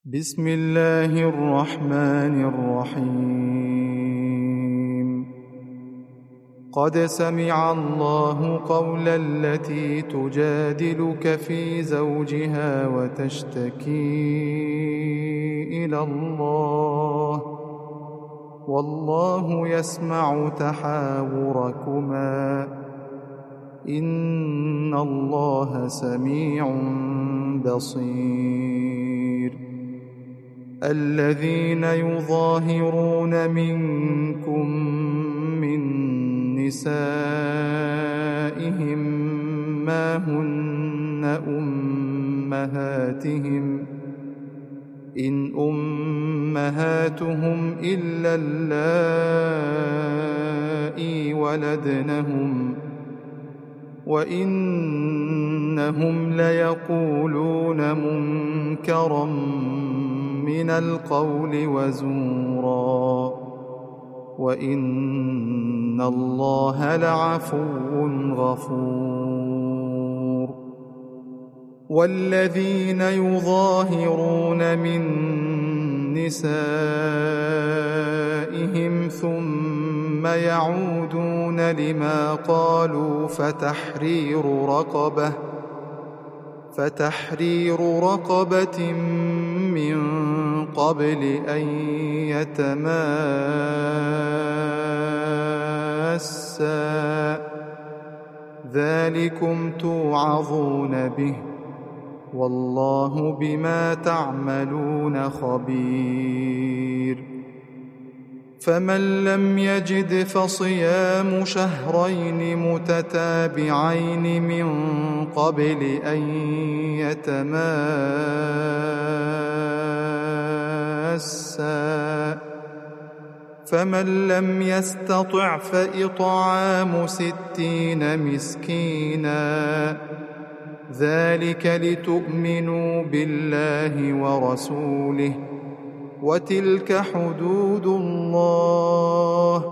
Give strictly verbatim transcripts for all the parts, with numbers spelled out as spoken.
بسم الله الرحمن الرحيم قد سمع الله قول التي تجادلك في زوجها وتشتكي إلى الله والله يسمع تحاوركما إن الله سميع بصير الذين يظاهرون منكم من نسائهم ما هن أمهاتهم إن أمهاتهم إلا اللائي ولدنهم وإنهم ليقولون منكرا من القول وزورا وإن الله لعفو غفور والذين يظاهرون من نسائهم ثم يعودون لما قالوا فتحرير رقبة فتحرير رقبة من قبل أن يتماسا ذلكم توعظون به والله بما تعملون خبير فمن لم يجد فصيام شهرين متتابعين من قبل أن يتماسا فمن لم يستطع فإطعام ستين مسكينا ذلك لتؤمنوا بالله ورسوله وتلك حدود الله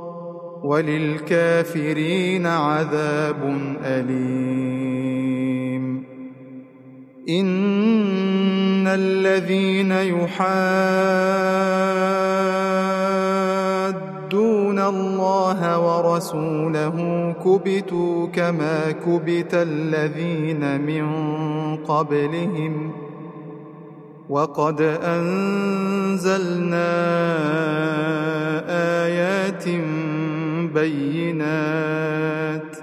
وللكافرين عذاب أليم إن الذين يحادون الله ورسوله كبتوا كما كبت الذين من قبلهم وقد أنزلنا آيات بينات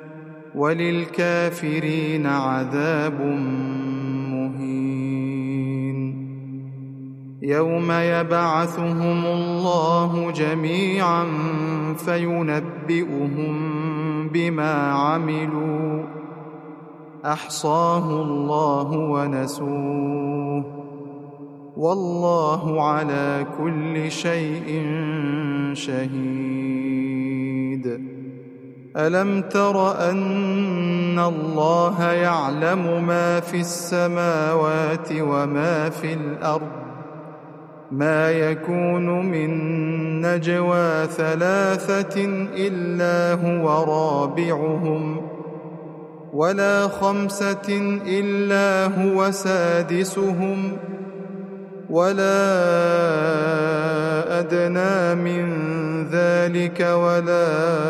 وللكافرين عذاب مهين يوم يبعثهم الله جميعا فينبئهم بما عملوا أحصاه الله ونسوه والله على كل شيء شهيد ألم تر أن الله يعلم ما في السماوات وما في الأرض ما يكون من نجوى ثلاثة إلا هو رابعهم ولا خمسة إلا هو سادسهم ولا أدنى من ذلك ولا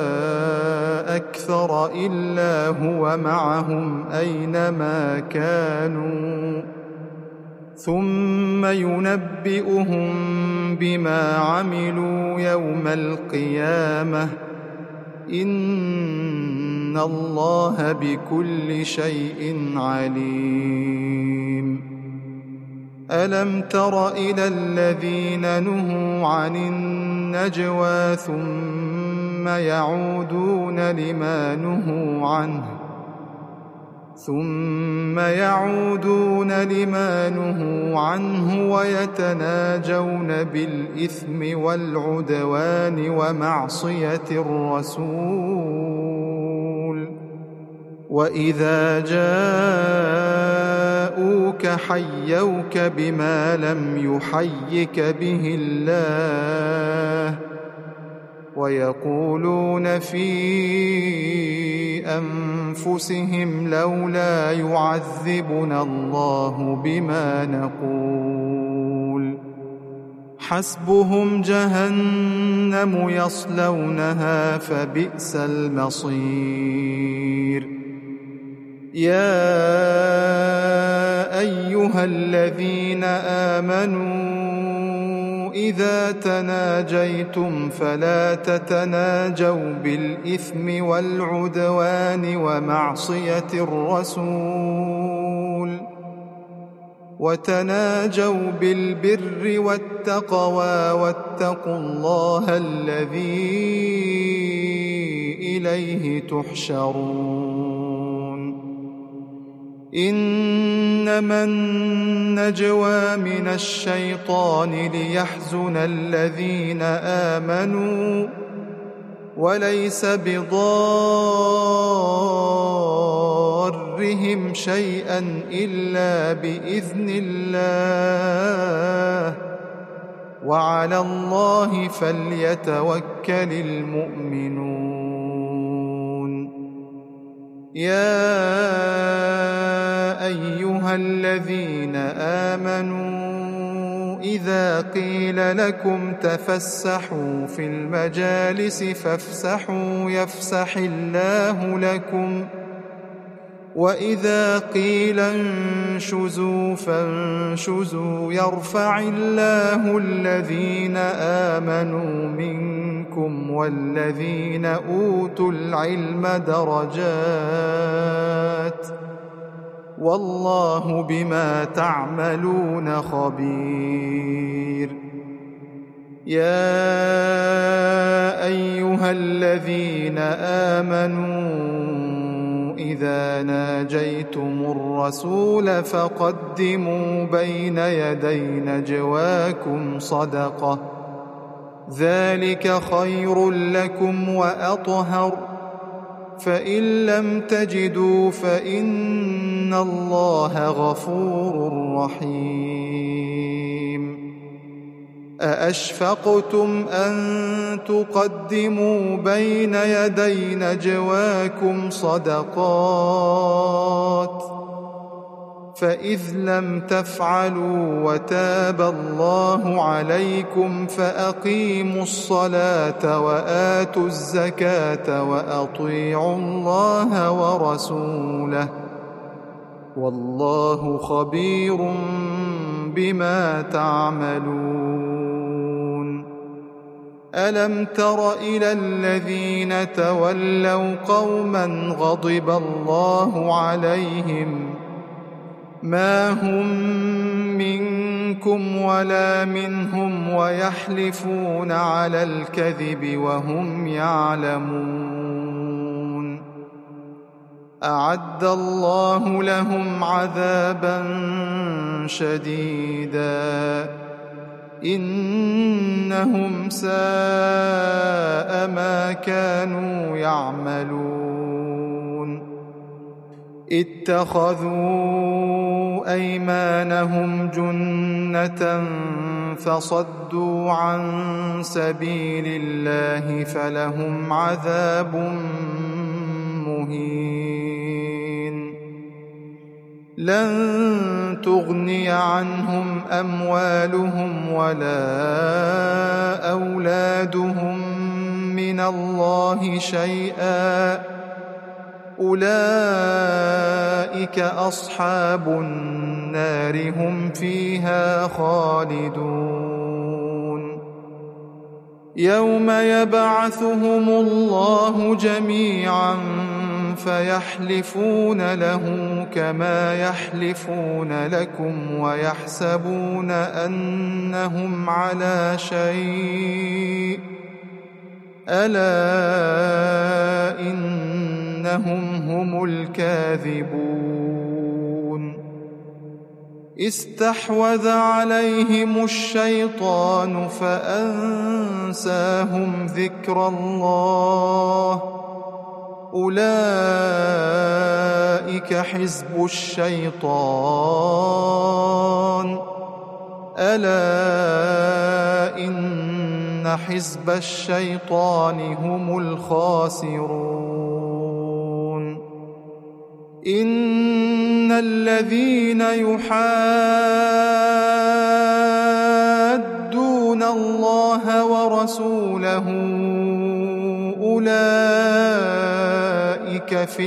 أكثر إلا هو معهم أينما كانوا ثم ينبئهم بما عملوا يوم القيامة إن الله بكل شيء عليم ألم تر إلى الذين نهوا عن النجوى ثم يعودون لما نهوا عنه ثم يعودون لما نهوا عنه ويتناجون بالإثم والعدوان ومعصية الرسول وإذا جاءوك حيوك بما لم يحيك به الله ويقولون في أنفسهم لولا يعذبنا الله بما نقول حسبهم جهنم يصلونها فبئس المصير يا أيها الذين آمنوا إذا تناجيتم فلا تتناجوا بالإثم والعدوان ومعصية الرسول وتناجوا بالبر والتقوى واتقوا الله الذي إليه تحشرون إنما النجوى من الشيطان ليحزن الذين آمنوا وليس بضارهم شيئا إلا بإذن الله وعلى الله فليتوكل المؤمنون يا أيها الذين آمنوا إذا قيل لكم تفسحوا في المجالس فافسحوا يفسح الله لكم وإذا قيل انشزوا فانشزوا يرفع الله الذين آمنوا منكم والذين أوتوا العلم درجات والله بما تعملون خبير يا أيها الذين آمنوا إذا ناجيتم الرسول فقدموا بين يدي نجواكم صدقة ذلك خير لكم وأطهر فإن لم تجدوا فإن الله غفور رحيم أأشفقتم أن تقدموا بين يدي نجواكم صدقات فإذ لم تفعلوا وتاب الله عليكم فأقيموا الصلاة وآتوا الزكاة وأطيعوا الله ورسوله والله خبير بما تعملون ألم تر إلى الذين تولوا قوما غضب الله عليهم ما هم منكم ولا منهم ويحلفون على الكذب وهم يعلمون أعد الله لهم عذابا شديدا إنهم ساء ما كانوا يعملون اتخذوا أيمانهم جنة فصدوا عن سبيل الله فلهم عذاب مهين لن تغني عنهم أموالهم ولا أولادهم من الله شيئا أولئك أصحاب النار هم فيها خالدون يوم يبعثهم الله جميعا فيحلفون له كما يحلفون لكم ويحسبون أنهم على شيء ألا إنهم هم الكاذبون استحوذ عليهم الشيطان فأنساهم ذكر الله أولئك حزب الشيطان ألا إن حزب الشيطان هم الخاسرون إن الذين يحادون ورسوله أولئك في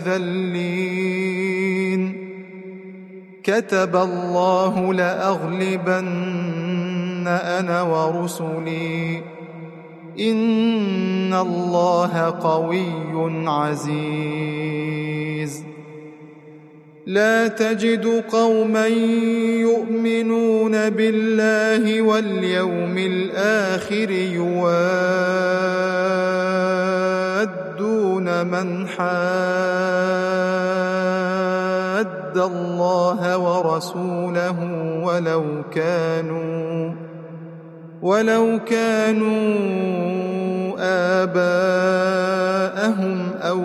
الأذلين كتب الله لأغلبن أنا ورسلي إن الله قوي عزيز لا تجد قوما يؤمنون بالله واليوم الآخر يوادون من حاد الله ورسوله ولو كانوا ولو كانوا آباءهم أو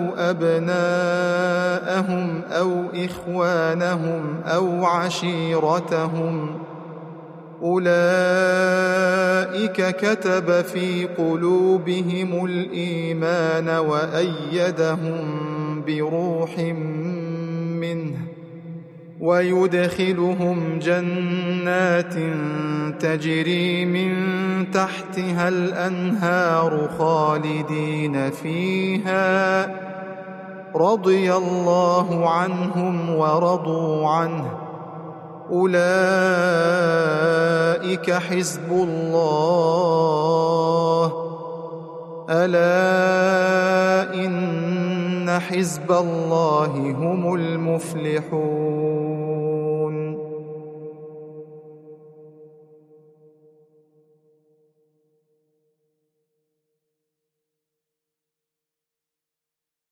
أبناءهم أو إخوانهم أو عشيرتهم أولئك كتب في قلوبهم الإيمان وأيدهم بروح منه ويدخلهم جنات تجري من تحتها الأنهار خالدين فيها رضي الله عنهم ورضوا عنه أولئك حزب الله ألا إن حزب الله هم المفلحون